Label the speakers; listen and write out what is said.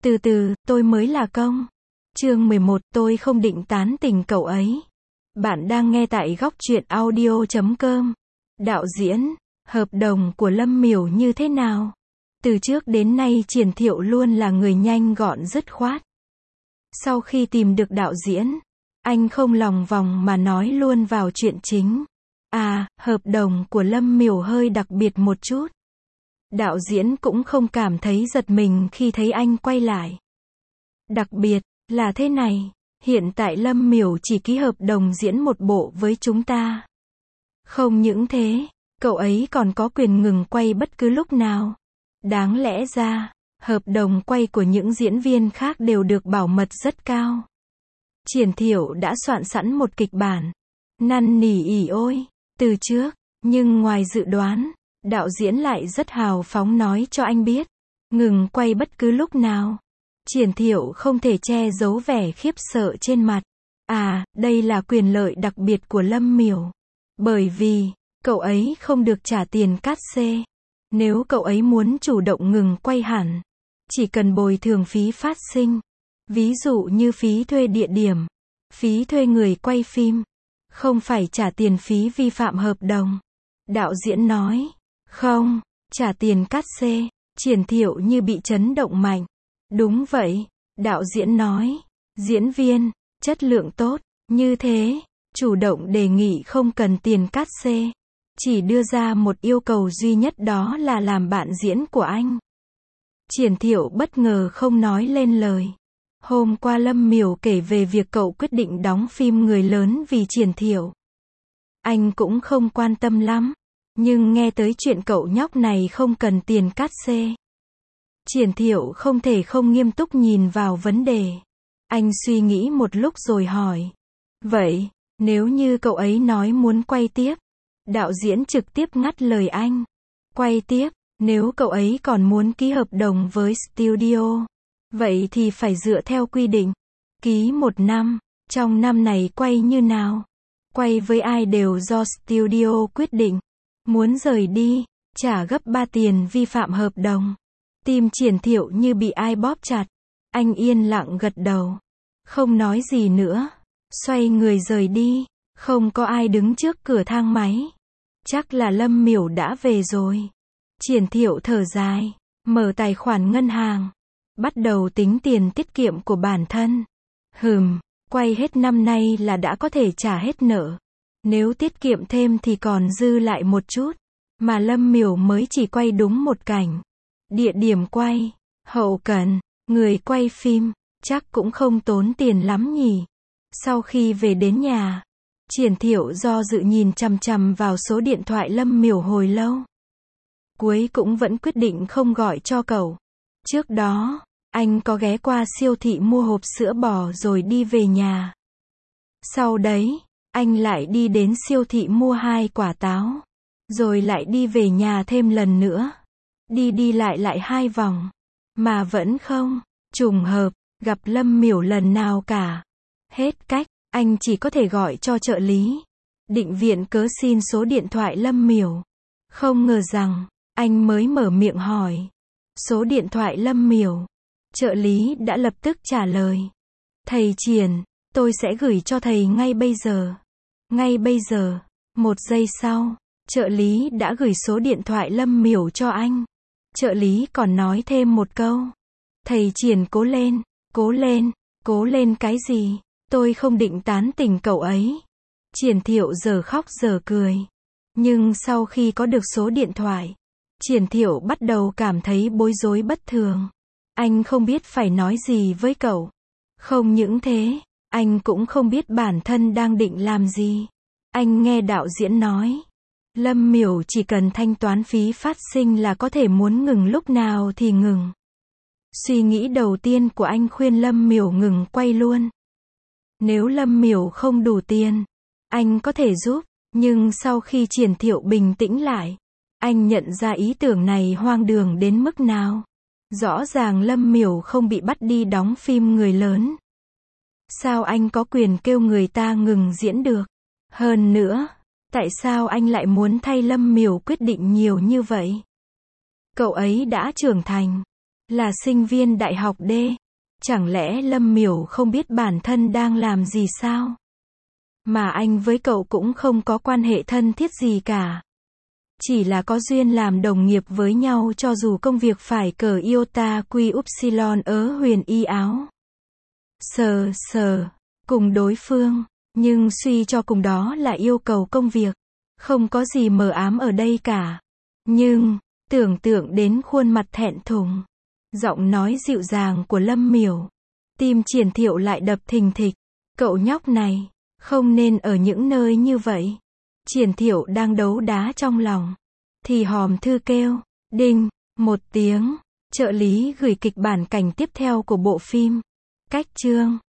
Speaker 1: Từ từ, tôi mới là công. Chương 11, tôi không định tán tỉnh cậu ấy. Bạn đang nghe tại góc truyện audio.com. Đạo diễn, hợp đồng của Lâm Miểu như thế nào? Từ trước đến nay Triển Thiệu luôn là người nhanh gọn dứt khoát. Sau khi tìm được đạo diễn, anh không lòng vòng mà nói luôn vào chuyện chính. Hợp đồng của Lâm Miểu hơi đặc biệt một chút. Đạo diễn cũng không cảm thấy giật mình khi thấy anh quay lại. Đặc biệt là thế này, hiện tại Lâm Miểu chỉ ký hợp đồng diễn một bộ với chúng ta. Không những thế, cậu ấy còn có quyền ngừng quay bất cứ lúc nào. Đáng lẽ ra, hợp đồng quay của những diễn viên khác đều được bảo mật rất cao. Triển Thiệu đã soạn sẵn một kịch bản, năn nỉ ỉ ôi, từ trước, nhưng ngoài dự đoán, đạo diễn lại rất hào phóng nói cho anh biết, ngừng quay bất cứ lúc nào. Triển Thiệu không thể che giấu vẻ khiếp sợ trên mặt. Đây là quyền lợi đặc biệt của Lâm Miểu. Bởi vì, cậu ấy không được trả tiền cát xê. Nếu cậu ấy muốn chủ động ngừng quay hẳn, chỉ cần bồi thường phí phát sinh. Ví dụ như phí thuê địa điểm, phí thuê người quay phim, không phải trả tiền phí vi phạm hợp đồng. Đạo diễn nói, không, trả tiền cát xê. Triển Thiệu như bị chấn động mạnh. Đúng vậy, đạo diễn nói, diễn viên, chất lượng tốt, như thế, chủ động đề nghị không cần tiền cát xê. Chỉ đưa ra một yêu cầu duy nhất, đó là làm bạn diễn của anh. Triển Thiệu bất ngờ không nói lên lời. Hôm qua Lâm Miểu kể về việc cậu quyết định đóng phim người lớn vì Triển Thiệu. Anh cũng không quan tâm lắm, nhưng nghe tới chuyện cậu nhóc này không cần tiền cát xê, Triển Thiệu không thể không nghiêm túc nhìn vào vấn đề. Anh suy nghĩ một lúc rồi hỏi, vậy, nếu như cậu ấy nói muốn quay tiếp? Đạo diễn trực tiếp ngắt lời anh. Quay tiếp, nếu cậu ấy còn muốn ký hợp đồng với studio, vậy thì phải dựa theo quy định. Ký 1 năm, trong năm này quay như nào? Quay với ai đều do studio quyết định. Muốn rời đi, trả gấp 3 tiền vi phạm hợp đồng. Tim Triển Thiệu như bị ai bóp chặt. Anh yên lặng gật đầu, không nói gì nữa, xoay người rời đi. Không có ai đứng trước cửa thang máy. Chắc là Lâm Miểu đã về rồi. Triển Thiệu thở dài, mở tài khoản ngân hàng, bắt đầu tính tiền tiết kiệm của bản thân. Quay hết năm nay là đã có thể trả hết nợ. Nếu tiết kiệm thêm thì còn dư lại một chút. Mà Lâm Miểu mới chỉ quay đúng một cảnh. Địa điểm quay, hậu cần, người quay phim, chắc cũng không tốn tiền lắm nhỉ. Sau khi về đến nhà, Triển Thiệu do dự nhìn chằm chằm vào số điện thoại Lâm Miểu hồi lâu. Cuối cũng vẫn quyết định không gọi cho cậu. Trước đó, anh có ghé qua siêu thị mua hộp sữa bò rồi đi về nhà. Sau đấy, anh lại đi đến siêu thị mua 2 quả táo. Rồi lại đi về nhà thêm lần nữa. Đi lại 2 vòng. Mà vẫn không trùng hợp gặp Lâm Miểu lần nào cả. Hết cách, anh chỉ có thể gọi cho trợ lý. Định viện cớ xin số điện thoại Lâm Miểu. Không ngờ rằng, anh mới mở miệng hỏi số điện thoại Lâm Miểu, trợ lý đã lập tức trả lời. Thầy Triển, tôi sẽ gửi cho thầy ngay bây giờ. Ngay bây giờ. 1 giây sau, trợ lý đã gửi số điện thoại Lâm Miểu cho anh. Trợ lý còn nói thêm một câu. Thầy Triển cố lên, cố lên cái gì? Tôi không định tán tỉnh cậu ấy. Triển Thiệu giờ khóc giờ cười. Nhưng sau khi có được số điện thoại, Triển Thiệu bắt đầu cảm thấy bối rối bất thường. Anh không biết phải nói gì với cậu. Không những thế, anh cũng không biết bản thân đang định làm gì. Anh nghe đạo diễn nói, Lâm Miểu chỉ cần thanh toán phí phát sinh là có thể muốn ngừng lúc nào thì ngừng. Suy nghĩ đầu tiên của anh khuyên Lâm Miểu ngừng quay luôn. Nếu Lâm Miểu không đủ tiền, anh có thể giúp. Nhưng sau khi Triển Thiệu bình tĩnh lại, anh nhận ra ý tưởng này hoang đường đến mức nào. Rõ ràng Lâm Miểu không bị bắt đi đóng phim người lớn. Sao anh có quyền kêu người ta ngừng diễn được? Hơn nữa, tại sao anh lại muốn thay Lâm Miểu quyết định nhiều như vậy? Cậu ấy đã trưởng thành. Là sinh viên đại học D. Chẳng lẽ Lâm Miểu không biết bản thân đang làm gì sao? Mà anh với cậu cũng không có quan hệ thân thiết gì cả. Chỉ là có duyên làm đồng nghiệp với nhau cho dù công việc phải cờ iota quy upsilon ớ huyền y áo. Sờ, cùng đối phương. Nhưng suy cho cùng đó là yêu cầu công việc. Không có gì mờ ám ở đây cả. Nhưng, tưởng tượng đến khuôn mặt thẹn thùng, giọng nói dịu dàng của Lâm Miểu, tim Triển Thiệu lại đập thình thịch. Cậu nhóc này, không nên ở những nơi như vậy. Triển Thiệu đang đấu đá trong lòng. Thì hòm thư kêu, đinh, một tiếng, trợ lý gửi kịch bản cảnh tiếp theo của bộ phim. Cách chương.